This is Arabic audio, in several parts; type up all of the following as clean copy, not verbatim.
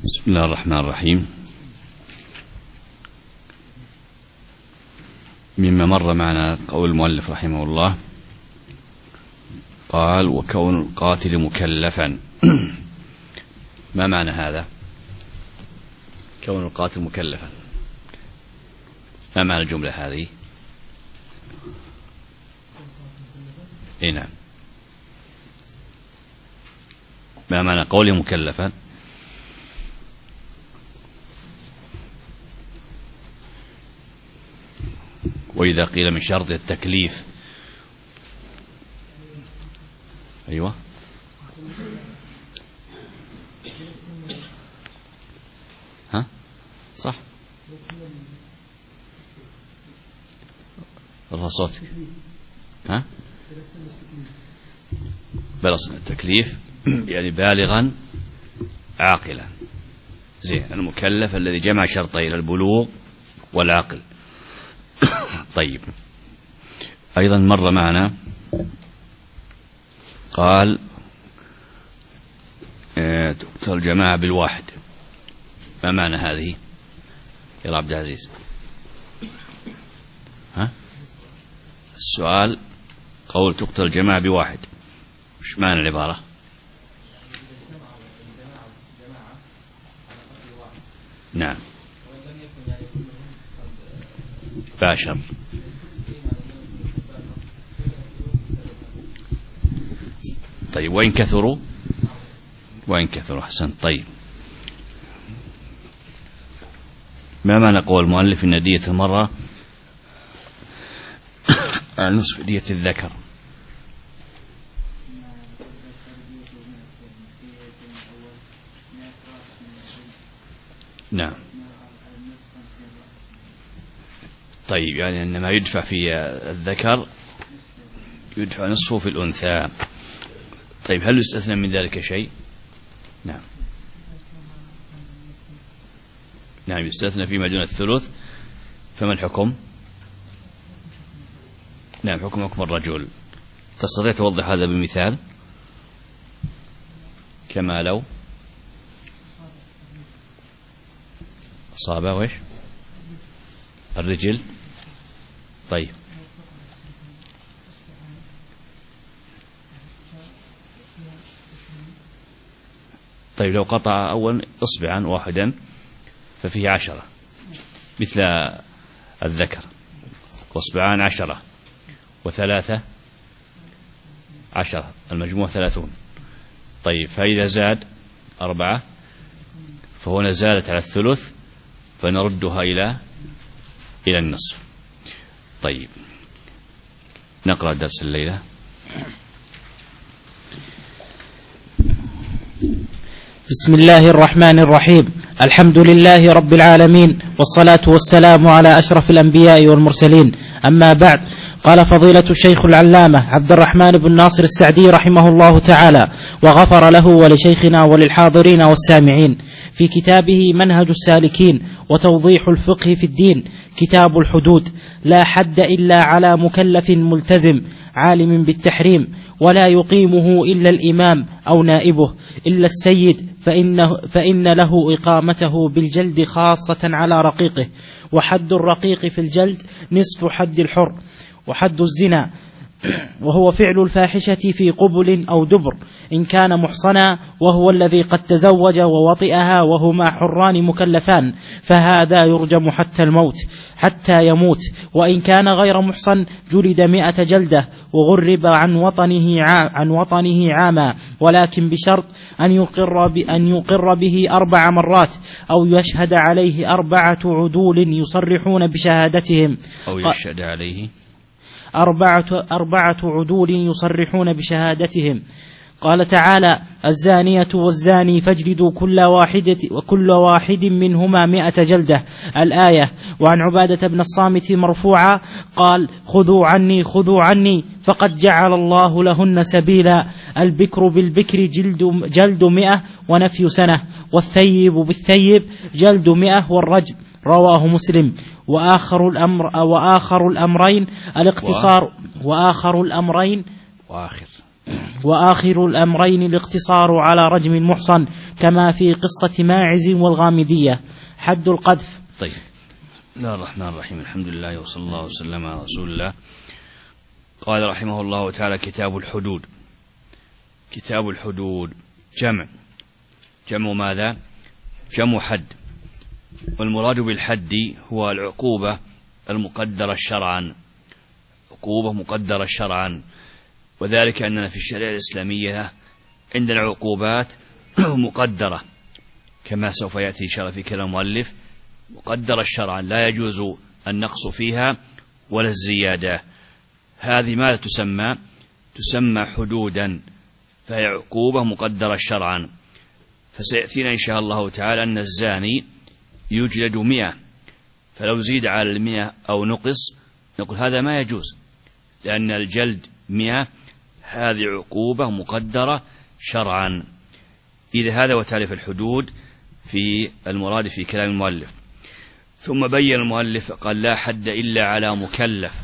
بسم الله الرحمن الرحيم. مما مر معنا قول المؤلف رحمه الله قال: وكون القاتل مكلفا. ما معنى هذا؟ كون القاتل مكلفا، ما معنى الجملة هذه؟ نعم، ما معنى قوله مكلفا؟ وإذا قيل من شرط التكليف، أيوة، ها صح، رفع صوتك، ها بلغ التكليف يعني بالغا عاقلا. زين، المكلف الذي جمع شرطين، البلوغ والعقل. طيب، أيضا مر معنا قال تقتل الجماعة بالواحد. ما معنى هذه يا عبد العزيز؟ ها السؤال، قول تقتل الجماعة بواحد، وش معنى العبارة؟ نعم، باشر. طيب، وإن كثروا؟ وإن كثروا، أحسن. طيب، ما معنى قول المؤلف إن دية المرأة نصف دية الذكر؟ نعم. طيب، يعني أن ما يدفع في الذكر يدفع نصفه في الأنثى. طيب، هل يستثنى من ذلك شيء؟ نعم، نعم، يستثنى فيما دون الثلث. فما الحكم؟ نعم، حكم الرجل. تستطيع توضح هذا بمثال؟ كما لو أصابه وإيش؟ الرجل. طيب، طيب، لو قطع أول إصبعا واحدا ففيه 10 مثل الذكر، وإصبعان 10 و3 10، المجموع 30. طيب، فإذا زاد 4 فهنا زادت على الثلث، فنردها إلى النصف. طيب، نقرأ درس الليلة. بسم الله الرحمن الرحيم. الحمد لله رب العالمين، والصلاة والسلام على أشرف الأنبياء والمرسلين. أما بعد، قال فضيلة الشيخ العلامة عبد الرحمن بن ناصر السعدي رحمه الله تعالى وغفر له ولشيخنا وللحاضرين والسامعين في كتابه منهج السالكين وتوضيح الفقه في الدين كتاب الحدود: لا حد إلا على مكلف ملتزم عالم بالتحريم، ولا يقيمه إلا الإمام أو نائبه إلا السيد، فإن له إقامته بالجلد خاصة على رقيقه، وحد الرقيق في الجلد نصف حد الحر. وحد الزنا وهو فعل الفاحشة في قبل أو دبر إن كان محصنا، وهو الذي قد تزوج ووطئها وهما حران مكلفان، فهذا يرجم حتى يموت. وإن كان غير محصن جلد 100 جلدة وغرب عن وطنه عاما، ولكن بشرط أن يقر به 4 مرات، أو يشهد عليه 4 عدول يصرحون بشهادتهم، أو يشهد عليه 4 عدول يصرحون بشهادتهم. قال تعالى: الزانية والزاني فاجلدوا كل واحد منهما 100 جلدة، الآية. وعن عبادة بن الصامت مرفوعا قال: خذوا عني فقد جعل الله لهن سبيلا. البكر بالبكر جلد 100 ونفي سنة، والثيب بالثيب جلد 100 والرجم. رواه مسلم. وآخر الأمرين الاقتصار. وآخر الأمرين الاقتصار على رجم المحصن كما في قصة ماعز والغامدية. حد القذف. طيب، بسم الله الرحمن الرحيم، الحمد لله وصلى الله وسلم على رسول الله. قال رحمه الله تعالى: كتاب الحدود. كتاب الحدود جمع ماذا؟ جمع حد، والمراد بالحد هو العقوبة المقدرة شرعا، عقوبة مقدرة شرعا، وذلك أننا في الشريعة الإسلامية عندنا عقوبات مقدرة كما سوف يأتي إن شاء الله في كلام المؤلف، مقدرة شرعا لا يجوز النقص فيها ولا الزيادة. هذه ماذا تسمى حدودا، فهي عقوبة مقدرة شرعا. فسيأتينا إن شاء الله تعالى أن الزاني يجلد 100، فلو زيد على 100 أو نقص نقول هذا ما يجوز، لأن الجلد 100 هذه عقوبة مقدرة شرعا. إذا هذا وتعريف الحدود في المراد في كلام المؤلف. ثم بين المؤلف قال: لا حد إلا على مكلف،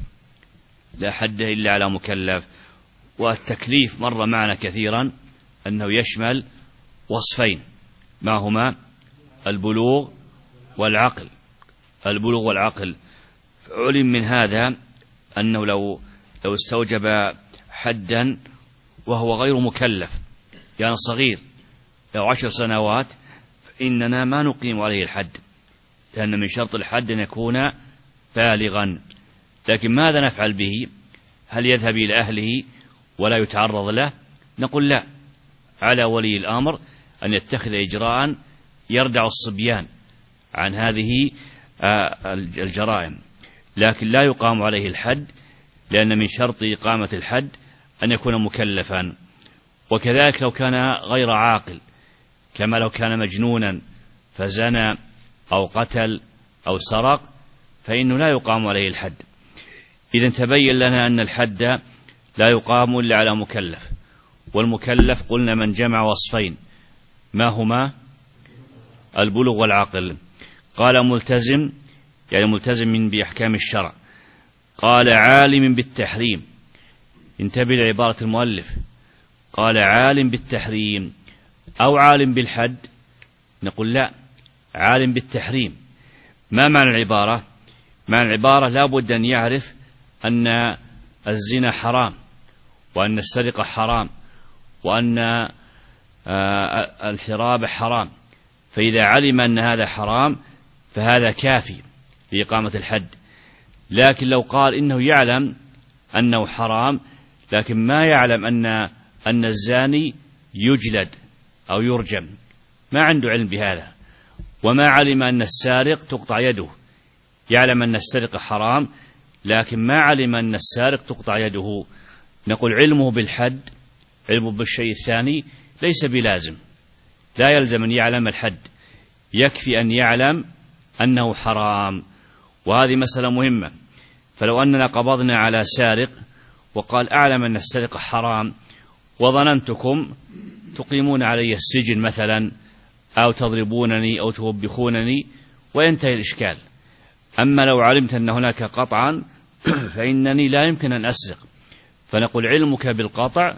لا حد إلا على مكلف. والتكليف مر معنا كثيرا أنه يشمل وصفين، ما هما؟ البلوغ والعقل. البلوغ والعقل. علم من هذا أنه لو استوجب حدا وهو غير مكلف، يعني صغير، لو 10 سنوات، فإننا ما نقيم عليه الحد، لأن من شرط الحد أن يكون بالغا. لكن ماذا نفعل به؟ هل يذهب إلى أهله ولا يتعرض له؟ نقول لا، على ولي الأمر أن يتخذ إجراء يردع الصبيان عن هذه الجرائم، لكن لا يقام عليه الحد، لأن من شرط إقامة الحد أن يكون مكلفا. وكذلك لو كان غير عاقل، كما لو كان مجنونا فزنى أو قتل أو سرق، فإنه لا يقام عليه الحد. إذن تبين لنا أن الحد لا يقام إلا على مكلف. والمكلف قلنا من جمع وصفين، ما هما؟ البلوغ والعقل. قال ملتزم، يعني ملتزم بأحكام الشرع. قال عالم بالتحريم. انتبه لعبارة المؤلف، قال عالم بالتحريم أو عالم بالحد. نقول لا، عالم بالتحريم. ما معنى العبارة؟ معنى العبارة لا بد أن يعرف أن الزنا حرام، وأن السرقة حرام، وأن الحراب حرام. فإذا علم أن هذا حرام فهذا كافي لإقامة الحد. لكن لو قال إنه يعلم أنه حرام لكن ما يعلم أن الزاني يجلد أو يرجم، ما عنده علم بهذا، وما علم أن السارق تقطع يده، يعلم أن السرقة حرام لكن ما علم أن السارق تقطع يده، نقول علمه بالحد، علمه بالشيء الثاني ليس بلازم، لا يلزم أن يعلم الحد، يكفي أن يعلم أنه حرام. وهذه مسألة مهمة. فلو أننا قبضنا على سارق وقال أعلم أن السرقة حرام وظننتكم تقيمون علي السجن مثلا، أو تضربونني أو توبخونني، وينتهي الإشكال. أما لو علمت أن هناك قطعا فإنني لا يمكن أن أسرق، فنقول علمك بالقطع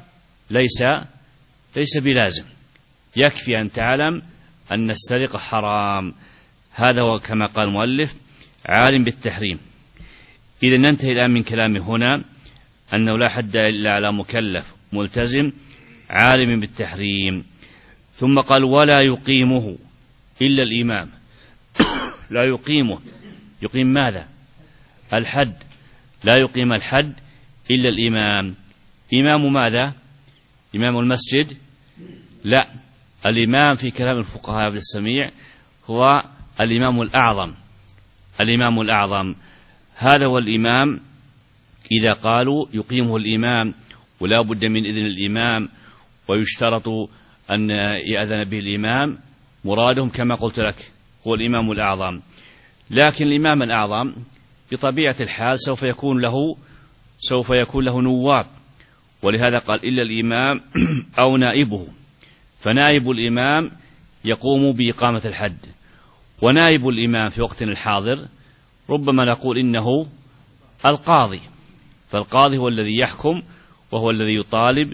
ليس بلازم، يكفي أن تعلم أن السرقة حرام. هذا هو كما قال المؤلف عالم بالتحريم. إذا ننتهي الآن من كلامه هنا أنه لا حد إلا على مكلف ملتزم عالم بالتحريم. ثم قال ولا يقيمه إلا الإمام. لا يقيمه، يقيم ماذا؟ الحد. لا يقيم الحد إلا الإمام. إمام ماذا؟ إمام المسجد؟ لا، الإمام في كلام الفقهاء بالسميع هو الإمام الأعظم. الإمام الأعظم هذا هو الإمام. إذا قالوا يقيمه الإمام ولا بد من إذن الإمام ويشترط أن يأذن به الإمام، مرادهم كما قلت لك هو الإمام الأعظم. لكن الإمام الأعظم بطبيعة الحال سوف يكون له نواب، ولهذا قال إلا الإمام أو نائبه. فنائب الإمام يقوم بإقامة الحد، ونائب الإمام في وقتنا الحاضر ربما نقول إنه القاضي. فالقاضي هو الذي يحكم وهو الذي يطالب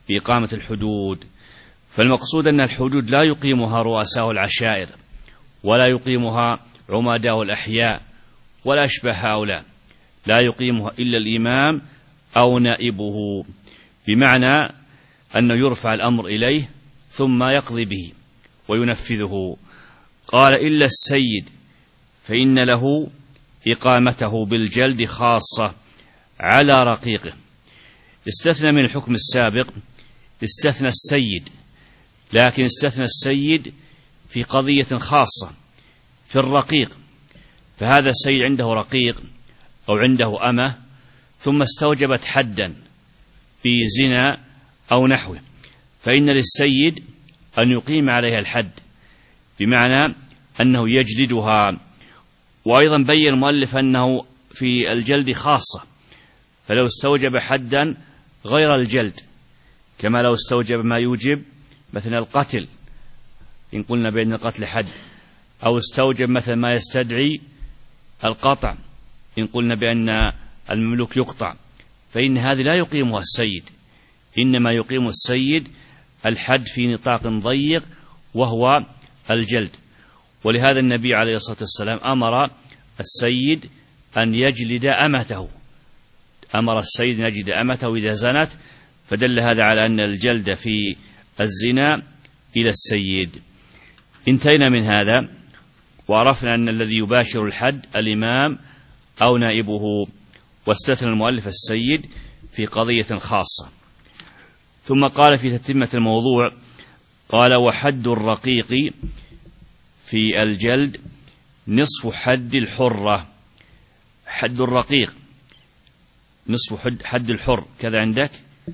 بإقامة الحدود. فالمقصود أن الحدود لا يقيمها رؤساء العشائر ولا يقيمها عمداء الأحياء ولا أشبه هؤلاء، لا يقيمها إلا الإمام أو نائبه، بمعنى أنه يرفع الأمر إليه ثم يقضي به وينفذه. قال إلا السيد فإن له إقامته بالجلد خاصة على رقيقه. استثنى من الحكم السابق، استثنى السيد، لكن استثنى السيد في قضية خاصة في الرقيق. فهذا السيد عنده رقيق أو عنده أمة ثم استوجبت حدا في زنا أو نحوه، فإن للسيد أن يقيم عليها الحد، بمعنى أنه يجلدها. وأيضا بين المؤلف أنه في الجلد خاصة، فلو استوجب حدا غير الجلد، كما لو استوجب ما يوجب مثل القتل إن قلنا بأن القتل حد، أو استوجب مثل ما يستدعي القطع إن قلنا بأن المملوك يقطع، فإن هذه لا يقيمها السيد، إنما يقيم السيد الحد في نطاق ضيق وهو الجلد. ولهذا النبي عليه الصلاة والسلام أمر السيد أن يجلد أمته، أمر السيد أن يجلد أمته إذا زنت، فدل هذا على أن الجلد في الزنا إلى السيد. انتهينا من هذا وعرفنا أن الذي يباشر الحد الإمام أو نائبه، واستثنى المؤلف السيد في قضية خاصة. ثم قال في تتمة الموضوع، قال وحد الرقيق في الجلد نصف حد الحرة. حد الرقيق نصف حد الحر، كذا عندك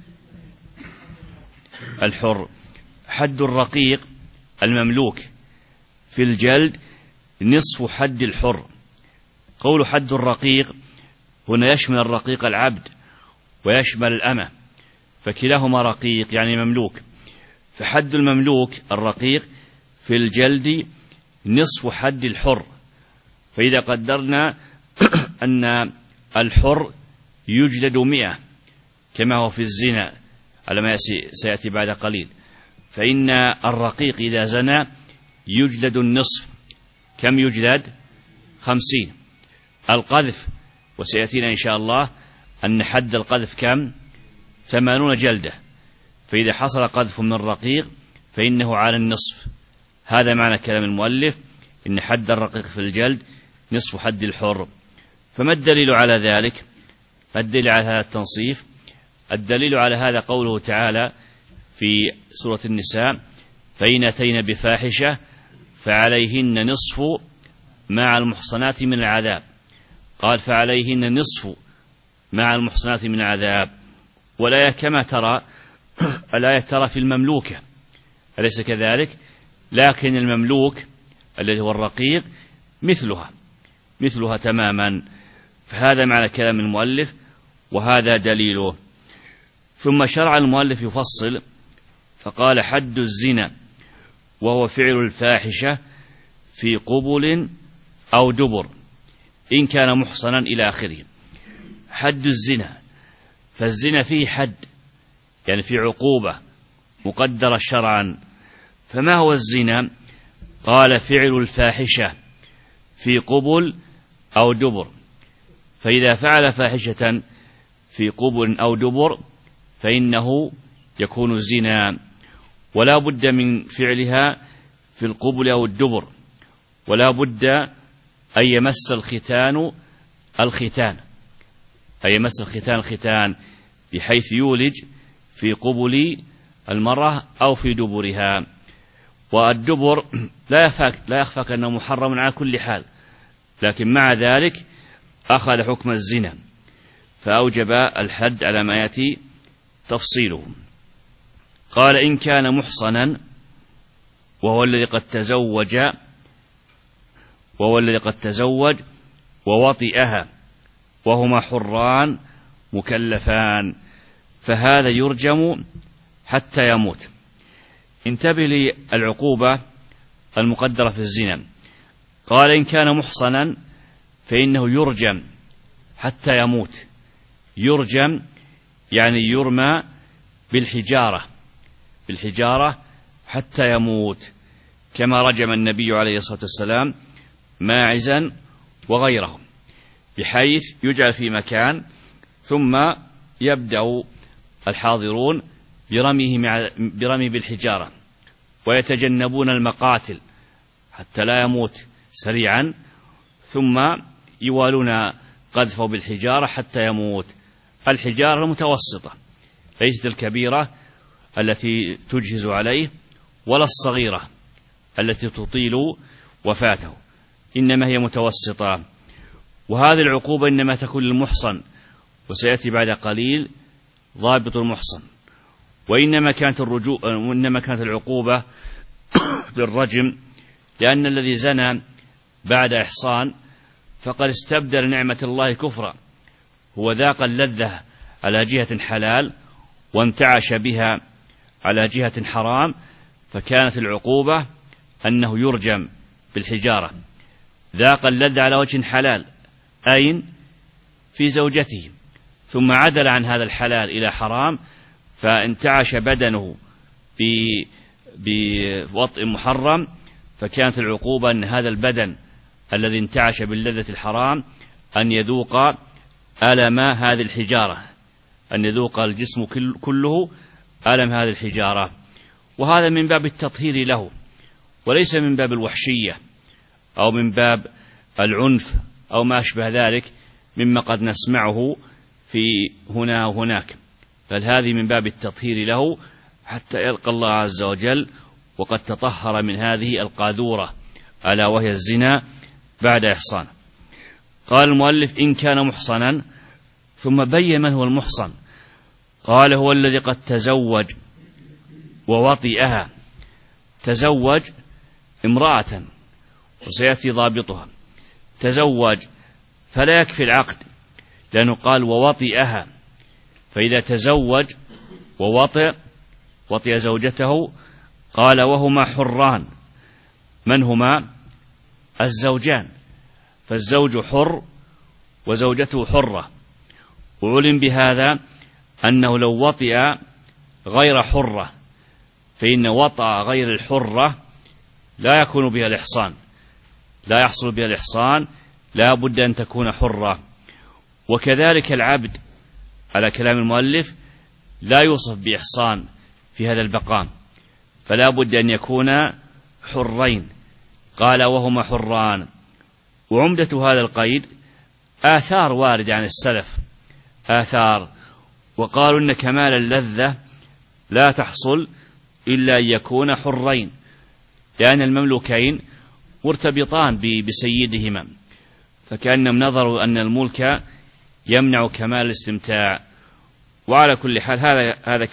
الحر. حد الرقيق المملوك في الجلد نصف حد الحر. قول حد الرقيق هنا يشمل الرقيق العبد ويشمل الأمة، فكلاهما رقيق يعني مملوك. فحد المملوك الرقيق في الجلد نصف حد الحر. فإذا قدرنا أن الحر يجلد 100 كما هو في الزنا على ما سيأتي بعد قليل، فإن الرقيق إذا زنى يجلد النصف. كم يجلد؟ 50. القذف، وسيأتينا إن شاء الله أن حد القذف كم؟ 80 جلدة. فإذا حصل قذف من الرقيق فإنه على النصف. هذا معنى كلام المؤلف، إن حد الرقيق في الجلد نصف حد الحر. فما الدليل على ذلك؟ الدليل على هذا التنصيف، الدليل على هذا قوله تعالى في سورة النساء: فإن أتين بفاحشة فعليهن نصف مع المحصنات من العذاب. قال فعليهن نصف مع المحصنات من العذاب. والآية كما ترى الآية ترى في المملوكة، أليس كذلك؟ لكن المملوك الذي هو الرقيق مثلها تماما. فهذا معنى كلام المؤلف وهذا دليله. ثم شرع المؤلف يفصل فقال: حد الزنا وهو فعل الفاحشة في قبل أو دبر إن كان محصنا إلى آخره. حد الزنا، فالزنا فيه حد يعني في عقوبة مقدرة شرعا. فما هو الزنا؟ قال: فعل الفاحشة في قبل أو دبر. فإذا فعل فاحشة في قبل أو دبر فإنه يكون زنا، ولا بد من فعلها في القبل أو الدبر، ولا بد أن يمس الختان الختان، أن يمس الختان بحيث يولج في قبل المرأة أو في دبرها. والدبر لا يخفى أنه محرم على كل حال، لكن مع ذلك أخذ حكم الزنا فأوجب الحد على ما يأتي تفصيله. قال: إن كان محصنا وهو الذي قد تزوج ووطئها وهما حران مكلفان، فهذا يرجم حتى يموت. انتبه للعقوبة المقدرة في الزنا. قال: إن كان محصنا فإنه يرجم حتى يموت. يرجم يعني يرمى بالحجارة حتى يموت، كما رجم النبي عليه الصلاة والسلام ماعزا وغيره، بحيث يجعل في مكان ثم يبدأ الحاضرون برمي بالحجارة، ويتجنبون المقاتل حتى لا يموت سريعا، ثم يوالون قذفه بالحجارة حتى يموت. الحجارة المتوسطة، ليست الكبيرة التي تجهز عليه، ولا الصغيرة التي تطيل وفاته، إنما هي متوسطة. وهذه العقوبة إنما تكون للمحصن، وسيأتي بعد قليل ضابط المحصن. وإنما كانت العقوبة بالرجم، لأن الذي زنى بعد إحصان فقد استبدل نعمة الله كفرا، هو ذاق اللذة على جهة حلال وانتعش بها على جهة حرام، فكانت العقوبة أنه يرجم بالحجارة. ذاق اللذة على وجه حلال، أين؟ في زوجته، ثم عدل عن هذا الحلال إلى حرام، فانتعش بدنه بوطء محرم، فكانت العقوبة أن هذا البدن الذي انتعش باللذة الحرام أن يذوق ألم هذه الحجارة، أن يذوق الجسم كله ألم هذه الحجارة. وهذا من باب التطهير له، وليس من باب الوحشية أو من باب العنف أو ما أشبه ذلك مما قد نسمعه في هنا وهناك، بل هذه من باب التطهير له حتى يلقى الله عز وجل وقد تطهر من هذه القاذورة، ألا وهي الزنا بعد إحصان. قال المؤلف: إن كان محصنا، ثم بين من هو المحصن. قال: هو الذي قد تزوج ووطئها. تزوج امرأة، وسيأتي ضابطها. تزوج فلا يكفي العقد، لأنه قال ووطئها، فإذا تزوج وطئ زوجته، قال وهما حران. من هما؟ الزوجان، فالزوج حر وزوجته حرة. وعلم بهذا أنه لو وطئ غير حرة، فإن وطأ غير الحرة لا يكون بها الإحصان، لا يحصل بها الإحصان، لا بد أن تكون حرة. وكذلك العبد على كلام المؤلف لا يوصف بإحصان في هذا البقام، فلا بد أن يكون حرين. قال وهما حران. وعمدة هذا القيد آثار واردة عن السلف، آثار، وقالوا إن كمال اللذة لا تحصل إلا أن يكون حرين، لأن المملوكين مرتبطان بسيدهما، فكأنهم نظروا أن الملك يمنع كمال الاستمتاع. وعلى كل حال هذا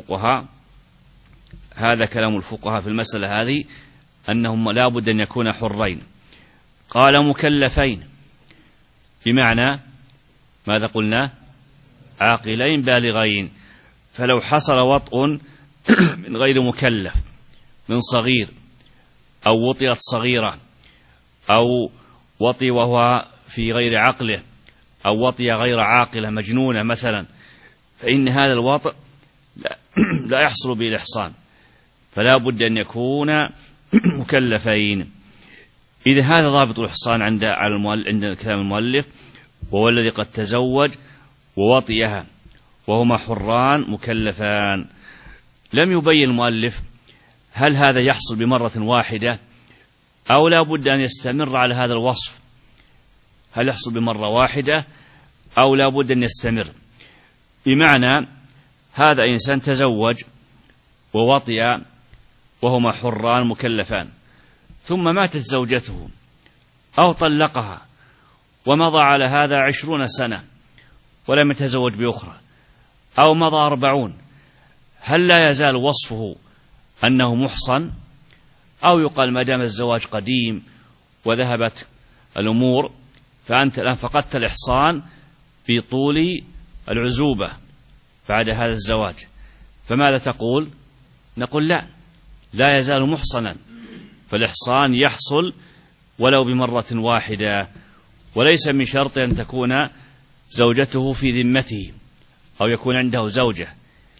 كلام الفقهاء في المسألة هذه، أنهم لا بد أن يكون حرين. قال مكلفين، بمعنى ماذا قلنا؟ عاقلين بالغين. فلو حصل وطء من غير مكلف، من صغير، أو وطئت صغيرة، أو وطئ وهو في غير عقله، أو وطئ غير عاقلة مجنونة مثلا، فإن هذا الوطء لا يحصل به الإحصان، فلا بد أن يكون مكلفين. إذا هذا ضابط الإحصان عند كلام المؤلف، وهو الذي قد تزوج ووطئها وهما حران مكلفان. لم يبين المؤلف هل هذا يحصل بمرة واحدة أو لا بد أن يستمر على هذا الوصف، هل يحصل بمرة واحدة أو لا بد أن يستمر. بمعنى هذا إنسان تزوج ووطئ وهما حران مكلفان، ثم ماتت زوجته أو طلقها ومضى على هذا 20 سنة ولم يتزوج بأخرى، أو مضى 40، هل لا يزال وصفه أنه محصن؟ أو يقال ما دام الزواج قديم وذهبت الأمور فأنت الآن فقدت الإحصان بطول العزوبة بعد هذا الزواج، فماذا تقول؟ نقول لا يزال محصنا، فالإحصان يحصل ولو بمرة واحدة، وليس من شرط أن تكون زوجته في ذمته أو يكون عنده زوجة،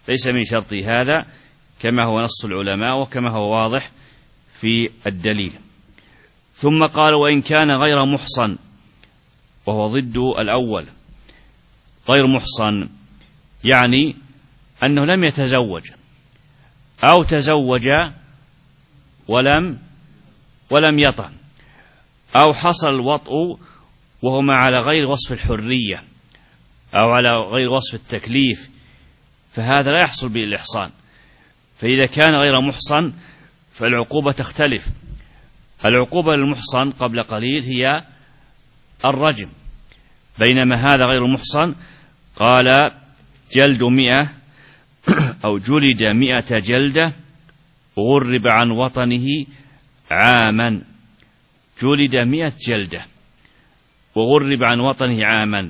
ليس من شرطه هذا، كما هو نص العلماء وكما هو واضح في الدليل. ثم قال: وإن كان غير محصن، وهو ضد الأول. غير محصن يعني أنه لم يتزوج، أو تزوج ولم يطأ، أو حصل الوطء وهو على غير وصف الحرية أو على غير وصف التكليف، فهذا لا يحصل به الإحصان. فإذا كان غير محصن فالعقوبة تختلف. العقوبة للمحصن قبل قليل هي الرجم، بينما هذا غير محصن قال: جلد 100 أو جلد 100 جلدة وغرب عن وطنه عاما. جلد 100 جلدة وغرب عن وطنه عاما.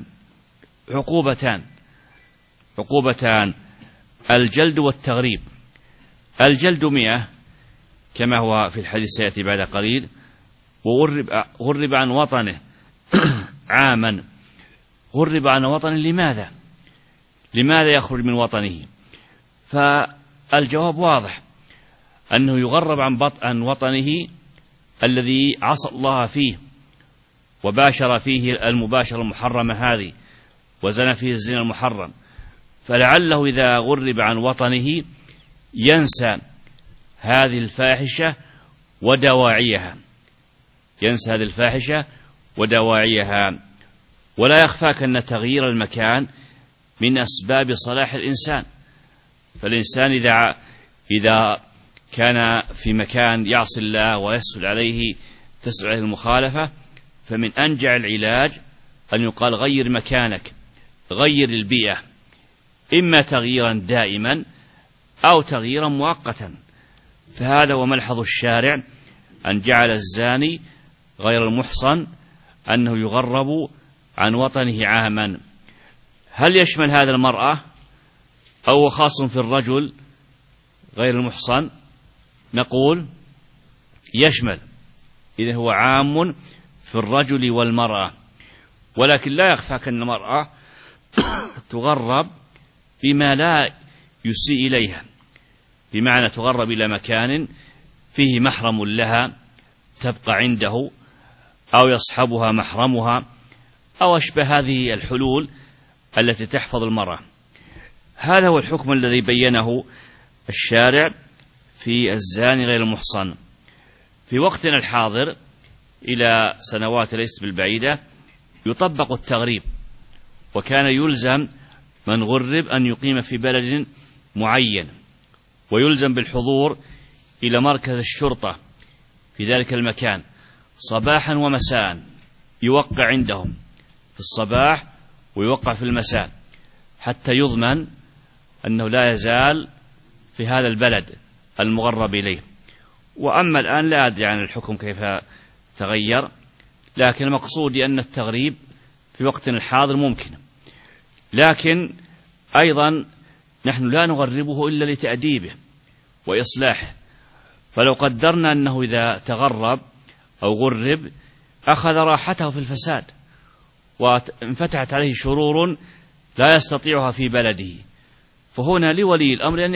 عقوبتان: الجلد والتغريب. الجلد 100 كما هو في الحديث سيأتي بعد قليل، وغرب عن وطنه عاما. غرب عن وطنه لماذا يخرج من وطنه؟ فالجواب واضح، أنه يغرب عن وطنه الذي عصى الله فيه وباشر فيه المباشرة المحرمة هذه وزنى فيه الزنا المحرم، فلعله إذا غرب عن وطنه ينسى هذه الفاحشة ودواعيها. ولا يخفاك أن تغيير المكان من أسباب صلاح الإنسان. فالإنسان إذا كان في مكان يعصي الله ويسهل عليه تسهل عليه المخالفة، فمن أنجع العلاج أن يقال: غير مكانك، غير البيئة، إما تغييرا دائما أو تغييرا مؤقتا. فهذا وملحظ الشارع أن جعل الزاني غير المحصن أنه يغرب عن وطنه عاما. هل يشمل هذا المرأة أو خاص في الرجل غير المحصن؟ نقول يشمل، إذا هو عام في الرجل والمرأة. ولكن لا يخفاك أن المرأة تغرب بما لا يسيء إليها، بمعنى تغرب إلى مكان فيه محرم لها تبقى عنده، أو يصحبها محرمها، أو أشبه هذه الحلول التي تحفظ المرأة. هذا هو الحكم الذي بينه الشارع في الزاني غير المحصن. في وقتنا الحاضر إلى سنوات ليست بالبعيدة يطبق التغريب، وكان يلزم من غرب أن يقيم في بلد معين، ويلزم بالحضور إلى مركز الشرطة في ذلك المكان صباحا ومساء، يوقع عندهم في الصباح ويوقع في المساء، حتى يضمن أنه لا يزال في هذا البلد المغرب إليه. وأما الآن لا أدري عن الحكم كيف تغير، لكن المقصود أن التغريب في وقتنا الحاضر ممكن. لكن أيضا نحن لا نغربه إلا لتأديبه وإصلاحه. فلو قدرنا أنه إذا تغرب أو غرب أخذ راحته في الفساد وانفتحت عليه شرور لا يستطيعها في بلده، فهنا لولي الأمر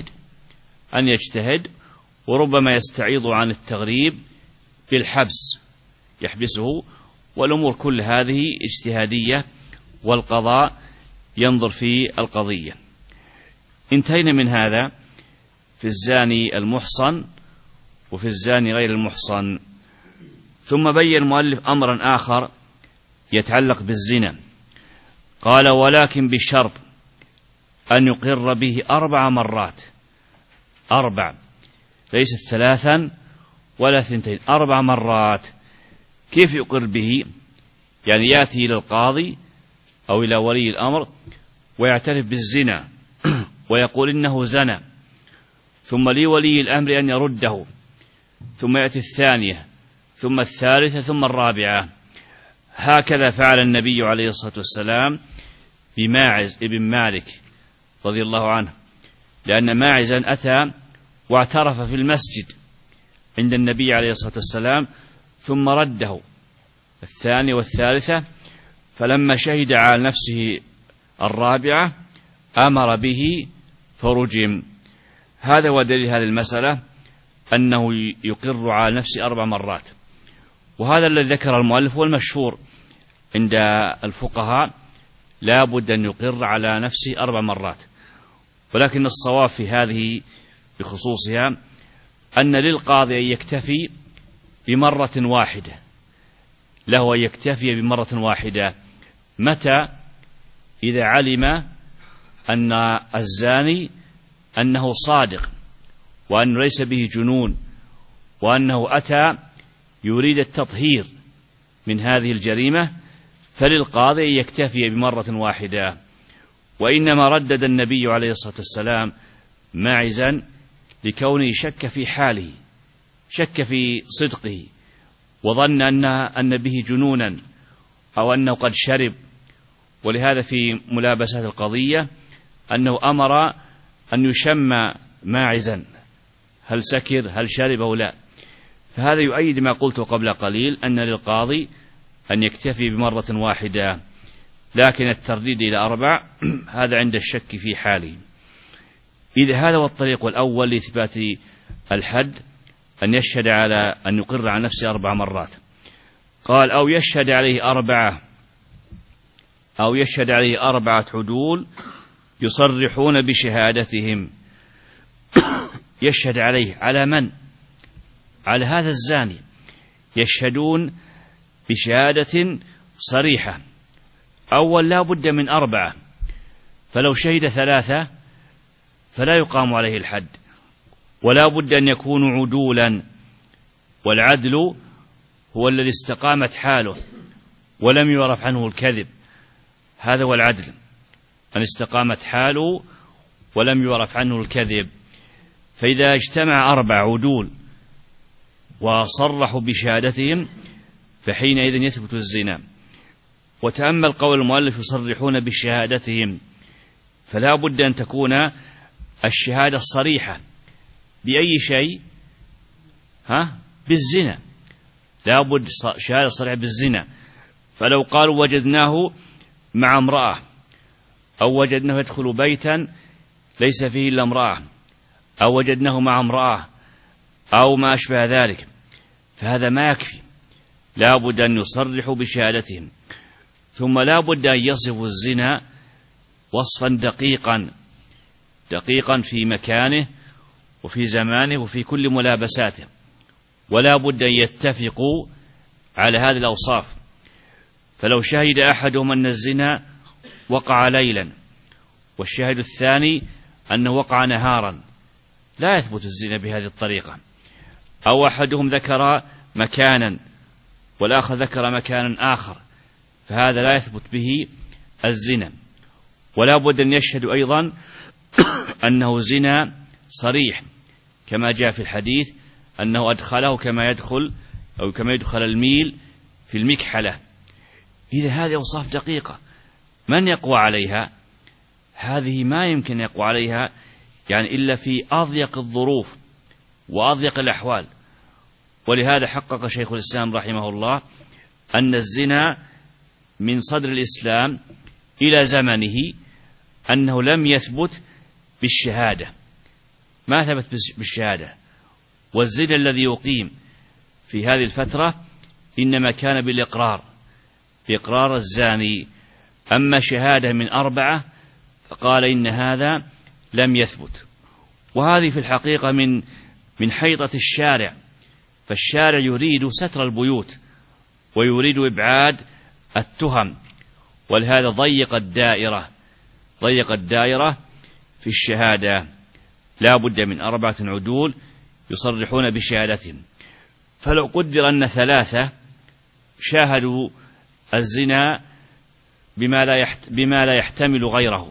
أن يجتهد، وربما يستعيض عن التغريب بالحبس، يحبسه. والأمور كل هذه اجتهادية، والقضاء ينظر في القضية. انتهينا من هذا في الزاني المحصن وفي الزاني غير المحصن. ثم بين المؤلف أمرا آخر يتعلق بالزنا، قال: ولكن بشرط أن يقر به 4 مرات، 4 ليست 3 ولا 2، 4 مرات. كيف يقر به؟ يعني يأتي إلى القاضي أو إلى ولي الأمر ويعترف بالزنا ويقول إنه زنى، ثم لولي الأمر أن يرده، ثم يأتي 2 ثم 3 ثم 4. هكذا فعل النبي عليه الصلاة والسلام بماعز ابن مالك رضي الله عنه، لأن ماعزا أتى واعترف في المسجد عند النبي عليه الصلاة والسلام، ثم رده 2 والثالثة، فلما شهد على نفسه 4 أمر به فرجم. هذا هو دليل هذه المسألة، أنه يقر على نفسه 4 مرات. وهذا الذي ذكر المؤلف والمشهور عند الفقهاء، لا بد أن يقر على نفسه 4 مرات. ولكن الصواب في هذه بخصوصها أن للقاضي أن يكتفي بمرة واحدة، له أن يكتفي بمرة واحدة. متى؟ إذا علم أن الزاني أنه صادق، وأنه ليس به جنون، وأنه أتى يريد التطهير من هذه الجريمة، فللقاضي أن يكتفي بمرة واحدة. وإنما ردد النبي عليه الصلاة والسلام ماعزا لكونه شك في حاله، شك في صدقه، وظن أن به جنونا أو أنه قد شرب. ولهذا في ملابسات القضية أنه أمر أن يشم ماعزا، هل سكر، هل شرب أو لا. فهذا يؤيد ما قلته قبل قليل، أن للقاضي أن يكتفي بمرة واحدة، لكن الترديد إلى 4 هذا عند الشك في حاله. إذا هذا هو الطريق الأول لإثبات الحد، أن يشهد على أن يقر على نفسه 4 مرات. قال أو يشهد عليه 4 عدول يصرحون بشهادتهم. يشهد عليه، على من؟ على هذا الزاني، يشهدون بشهادة صريحة. أول لا بد من 4، فلو شهد 3 فلا يقام عليه الحد، ولا بد أن يكونوا عدولا. والعدل هو الذي استقامت حاله ولم يعرف عنه الكذب، هذا هو العدل، أن استقامت حاله ولم يعرف عنه الكذب. فإذا اجتمع 4 عدول وصرحوا بشهادتهم فحينئذ يثبت الزنا. وتأمل قول المؤلف يصرحون بشهادتهم، فلا بد أن تكون الشهادة الصريحة بأي شيء؟ بالزنا، لا بد شهادة صريحة بالزنا. فلو قالوا وجدناه مع امرأة، أو وجدناه يدخل بيتا ليس فيه إلا امرأة، أو وجدناه مع امرأة، أو ما أشبه ذلك، فهذا ما يكفي، لا بد أن يصرحوا بشهادتهم. ثم لا بد أن يصفوا الزنا وصفا دقيقا في مكانه وفي زمانه وفي كل ملابساته، ولا بد أن يتفقوا على هذه الأوصاف. فلو شهد أحدهم أن الزنا وقع ليلا، والشاهد الثاني أنه وقع نهارا، لا يثبت الزنا بهذه الطريقة. أو أحدهم ذكر مكانا والآخر ذكر مكانا آخر، فهذا لا يثبت به الزنا. ولا بد أن يشهد أيضا أنه زنا صريح، كما جاء في الحديث أنه أدخله كما يدخل الميل في المكحلة. إذا هذه أوصاف دقيقة من يقوى عليها؟ هذه ما يمكن يقوى عليها يعني إلا في أضيق الظروف وأضيق الأحوال. ولهذا حقق شيخ الإسلام رحمه الله أن الزنا من صدر الإسلام إلى زمنه أنه لم يثبت بالشهادة، ما ثبت بالشهادة. والزنا الذي يقيم في هذه الفترة إنما كان بإقرار الزاني. أما شهادة من 4 فقال إن هذا لم يثبت. وهذه في الحقيقة من حيطة الشارع، فالشارع يريد ستر البيوت ويريد إبعاد التهم، ولهذا ضيق الدائرة في الشهادة. لا بد من 4 عدول يصرحون بشهادتهم. فلو قدر أن 3 شاهدوا الزنا بما لا يحتمل غيره،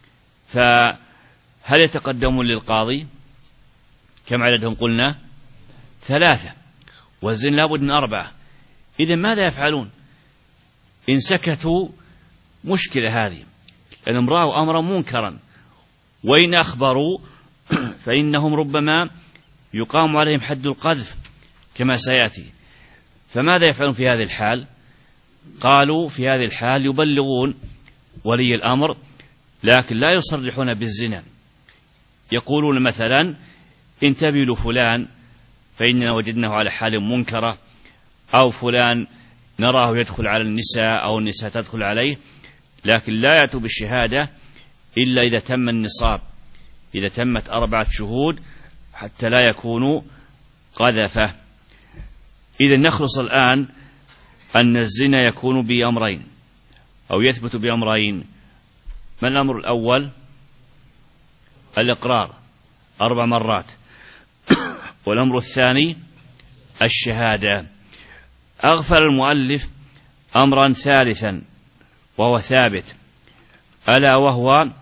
فهل يتقدمون للقاضي؟ كم عددهم قلنا؟ 3، والزنا لابد من 4. إذن ماذا يفعلون؟ إن سكتوا مشكلة هذه، لأنهم رأوا أمرا منكرا، وإن أخبروا فإنهم ربما يقام عليهم حد القذف كما سيأتي. فماذا يفعلون في هذه الحال؟ قالوا في هذه الحال يبلغون ولي الأمر، لكن لا يصرحون بالزنا، يقولون مثلا انتبهوا لفلان فإننا وجدناه على حال منكرة، أو فلان نراه يدخل على النساء أو النساء تدخل عليه، لكن لا يأتوا بالشهادة إلا إذا تم النصاب، إذا تمت 4 شهود حتى لا يكونوا قذفة. إذا نخلص الآن أن الزنا يكون بأمرين أو يثبت بأمرين. ما الأمر الأول؟ الإقرار 4 مرات. والأمر الثاني الشهادة. أغفل المؤلف أمرا ثالثا وهو ثابت، ألا وهو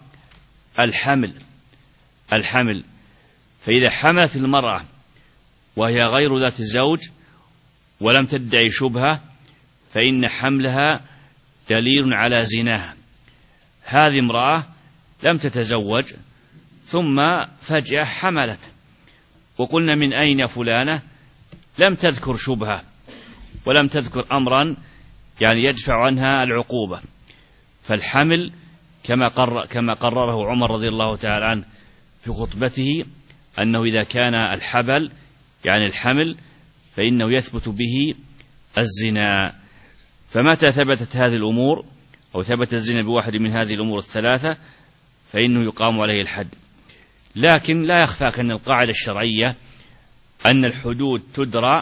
الحمل. فإذا حملت المرأة وهي غير ذات الزوج ولم تدعي شبهة فإن حملها دليل على زناها. هذه امرأة لم تتزوج ثم فجأة حملت، وقلنا من أين فلانة؟ لم تذكر شبهة ولم تذكر أمرا يعني يدفع عنها العقوبة. فالحمل كما قرره عمر رضي الله تعالى عنه في خطبته أنه إذا كان الحبل يعني الحمل فإنه يثبت به الزنا. فمتى ثبتت هذه الأمور أو ثبت الزنا بواحد من هذه الأمور الثلاثة فإنه يقام عليه الحد. لكن لا يخفاك أن القاعدة الشرعية أن الحدود تدرى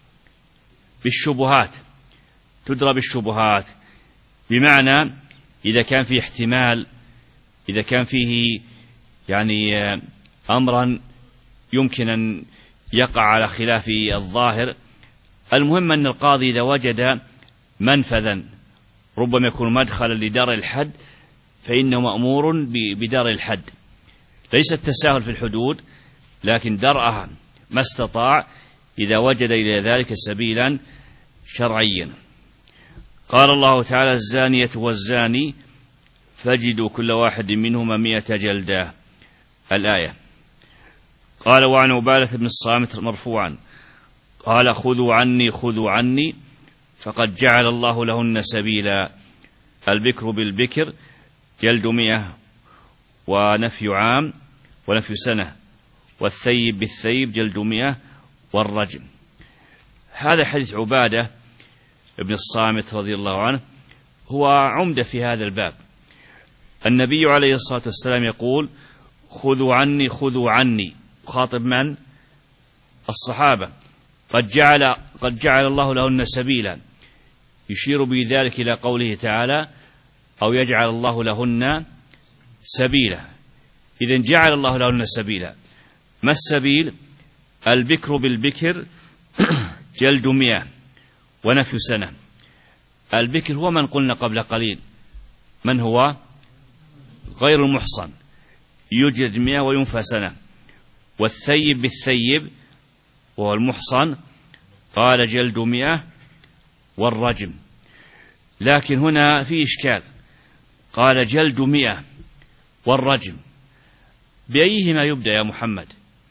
بالشبهات، بمعنى إذا كان فيه احتمال، إذا كان فيه يعني أمرا يمكن أن يقع على خلاف الظاهر. المهم أن القاضي إذا وجد منفذا ربما يكون مدخلا لدار الحد فإنه مأمور بدار الحد. ليس التساهل في الحدود لكن درءها ما استطاع إذا وجد إلى ذلك سبيلا شرعيا. قال الله تعالى: الزانية والزاني فاجلدوا كل واحد منهما 100 جلدة. الآية. قال: وعن عبادة بن الصامت مرفوعا قال: خذوا عني فقد جعل الله لهن سبيلا. البكر بالبكر جلد 100 ونفي عام ونفي سنة، والثيب بالثيب جلد 100 والرجم. هذا حديث عبادة ابن الصامت رضي الله عنه هو عمدة في هذا الباب. النبي عليه الصلاة والسلام يقول: خذوا عني، خاطب من؟ الصحابة. قد جعل الله لهن سبيلا، يشير بذلك إلى قوله تعالى: أو يجعل الله لهن سبيلا. إذن جعل الله لهن سبيلا. ما السبيل؟ البكر بالبكر جلد 100 ونفي سنة. البكر هو من قلنا قبل قليل، من هو؟ غير المحصن، يجلد 100 وينفى سنة. والثيب بالثيب وهو المحصن قال جلد 100 والرجم. لكن هنا في إشكال، قال جلد 100 والرجم، بأيهما يبدأ يا محمد؟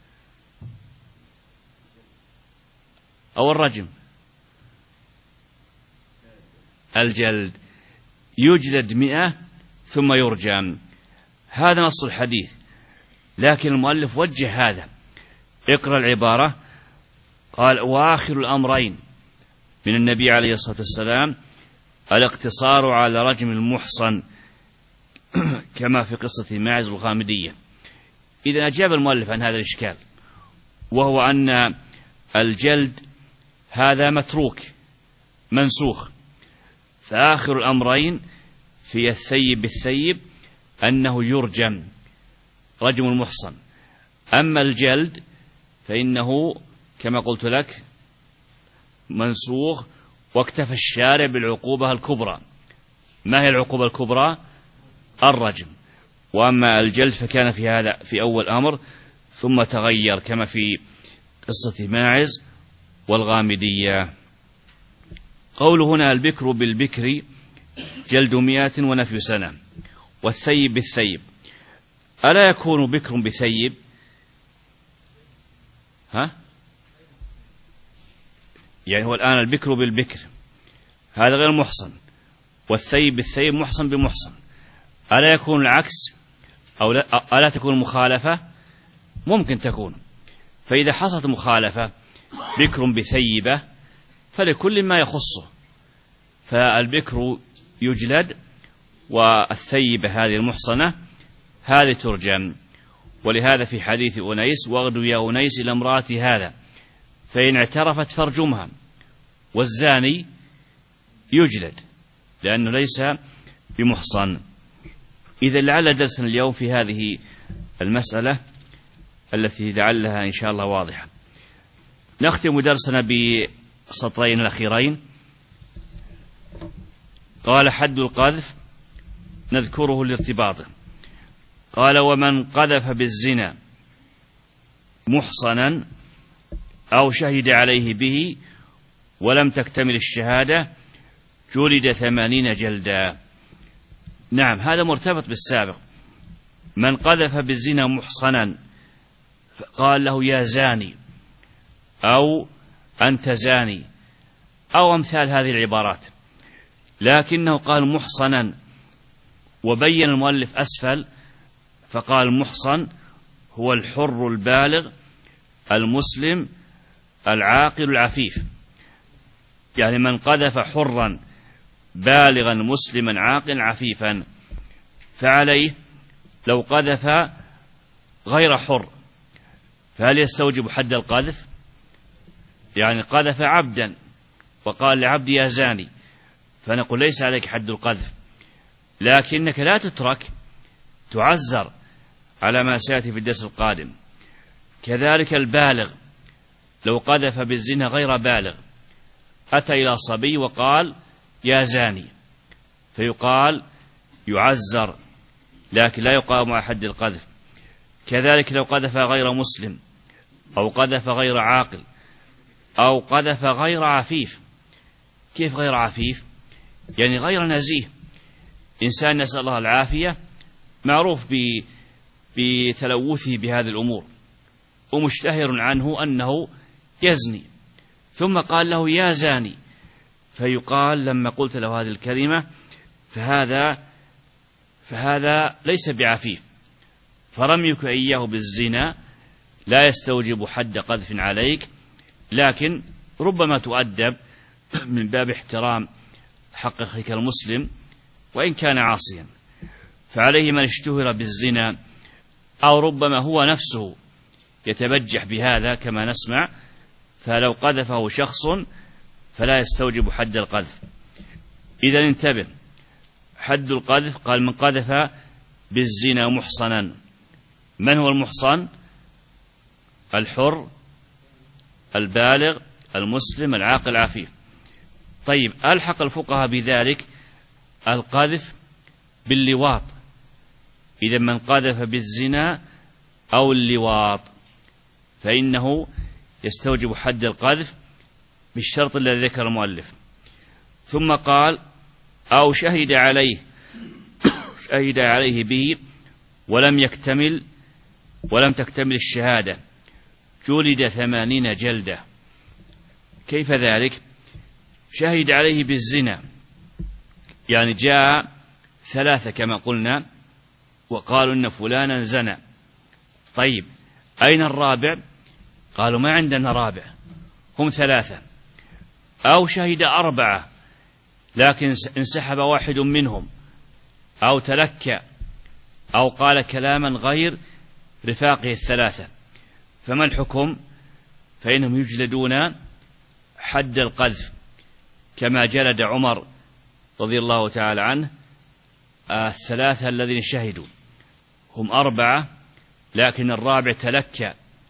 أو الرجم؟ الجلد، يجلد 100 ثم يرجم، هذا نص الحديث. لكن المؤلف وجه هذا، اقرأ العبارة. قال: وآخر الأمرين من النبي عليه الصلاة والسلام الاقتصار على رجم المحصن كما في قصة ماعز الغامدية. إذا أجاب المؤلف عن هذا الإشكال، وهو أن الجلد هذا متروك منسوخ، فآخر الأمرين في الثيب بالثيب أنه يرجم رجم المحصن. أما الجلد فإنه كما قلت لك منسوخ، واكتفى الشارع بالعقوبة الكبرى. ما هي العقوبة الكبرى؟ الرجم. وأما الجلد فكان في هذا في أول أمر ثم تغير كما في قصة ماعز والغامدية. قول هنا: البكر بالبكر جلد 100 ونفي سنة، والثيب بالثيب. ألا يكون بكر بثيب؟ يعني هو الآن البكر بالبكر هذا غير محصن، والثيب بالثيب محصن بمحصن. ألا يكون العكس؟ أو ألا تكون المخالفة؟ ممكن تكون. فإذا حصلت مخالفة بكر بثيبة فلكل ما يخصه، فالبكر يجلد والثيبة هذه المحصنة هذه ترجم. ولهذا في حديث أنيس: واغدو يا أنيس إلى امرأة هذا فإن اعترفت فارجمها. والزاني يجلد لأنه ليس بمحصن. إذا لعل درسنا اليوم في هذه المسألة التي لعلها إن شاء الله واضحة. نختم درسنا بسطرين الأخيرين. قال: حد القذف نذكره لارتباطه. قال: ومن قذف بالزنا محصنا أو شهد عليه به ولم تكتمل الشهادة جلد 80 جلدا. نعم، هذا مرتبط بالسابق. من قذف بالزنا محصنا قال له يا زاني أو أنت زاني أو أمثال هذه العبارات، لكنه قال محصنا، وبين المؤلف أسفل فقال محصن هو الحر البالغ المسلم العاقل العفيف. يعني من قذف حرا بالغا مسلما عاقلا عفيفا فعليه لو قذف غير حر فهل يستوجب حد القذف؟ يعني قذف عبدا وقال لعبد يا زاني، فنقول ليس عليك حد القذف، لكنك لا تترك، تعزر على ما سيأتي في الدرس القادم. كذلك البالغ لو قذف بالزنا غير بالغ، أتى إلى صبي وقال يا زاني، فيقال يعزر لكن لا يقام على حد القذف. كذلك لو قذف غير مسلم أو قذف غير عاقل أو قذف غير عفيف. كيف غير عفيف؟ يعني غير نزيه، إنسان نسأل الله العافية معروف بتلوثه بهذه الأمور ومشتهر عنه أنه يزني، ثم قال له يا زاني، فيقال لما قلت له هذه الكلمة فهذا ليس بعفيف، فرميك إياه بالزنا لا يستوجب حد قذف عليك، لكن ربما تؤدب من باب احترام حق أخيك المسلم وإن كان عاصيا. فعليه من اشتهر بالزنا أو ربما هو نفسه يتبجح بهذا كما نسمع، فلو قذفه شخص فلا يستوجب حد القذف. إذا انتبه، حد القذف قال من قذف بالزنا محصنا. من هو المحصن؟ الحر البالغ المسلم العاقل العفيف. طيب، ألحق الفقهاء بذلك القذف باللواط. إذا من قذف بالزنا أو اللواط فإنه يستوجب حد القذف بالشرط الذي ذكر المؤلف. ثم قال أو شهد عليه به ولم تكتمل الشهادة جلد 80 جلدة. كيف ذلك؟ شهد عليه بالزنا، يعني جاء 3 كما قلنا وقالوا إن فلانا زنى. طيب، أين الرابع؟ قالوا ما عندنا رابع، هم 3. أو شهد 4 لكن انسحب واحد منهم أو تلكى أو قال كلاما غير رفاقه 3، فما الحكم؟ فإنهم يجلدون حد القذف كما جلد عمر رضي الله تعالى عنه 3 الذين شهدوا، هم 4 لكن الرابع تلكى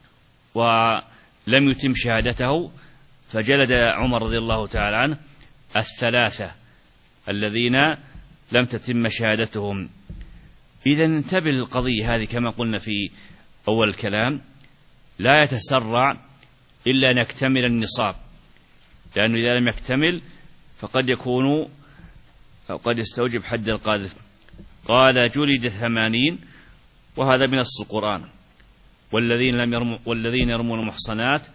ولم يتم شهادته، فجلد عمر رضي الله تعالى عنه 3 الذين لم تتم شهادتهم. إذا انتبه للقضية هذه كما قلنا في أول الكلام، لا يتسرع إلا أن يكتمل النصاب، لأنه إذا لم يكتمل فقد يكون أو قد يستوجب حد القذف. قال جلد 80، وهذا بنص القرآن: والذين يرمون المحصنات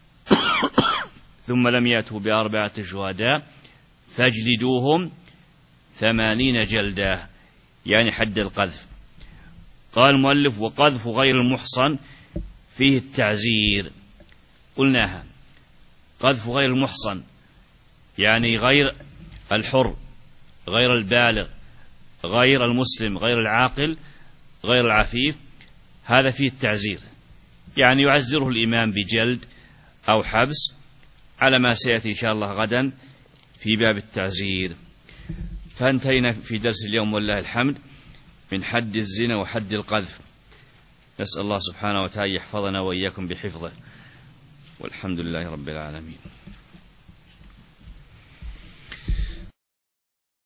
ثم لم يأتوا ب4 شهداء فاجلدوهم 80 جلدة، يعني حد القذف. قال المؤلف: وقذف غير المحصن فيه التعزير، قلناها قذف غير المحصن، يعني غير الحر، غير البالغ، غير المسلم، غير العاقل، غير العفيف، هذا فيه التعزير، يعني يعزره الإمام بجلد أو حبس، على ما سيأتي إن شاء الله غدا في باب التعزير. فانتهينا في درس اليوم والله الحمد من حد الزنا وحد القذف. نسأل الله سبحانه وتعالى يحفظنا وإياكم بحفظه، والحمد لله رب العالمين.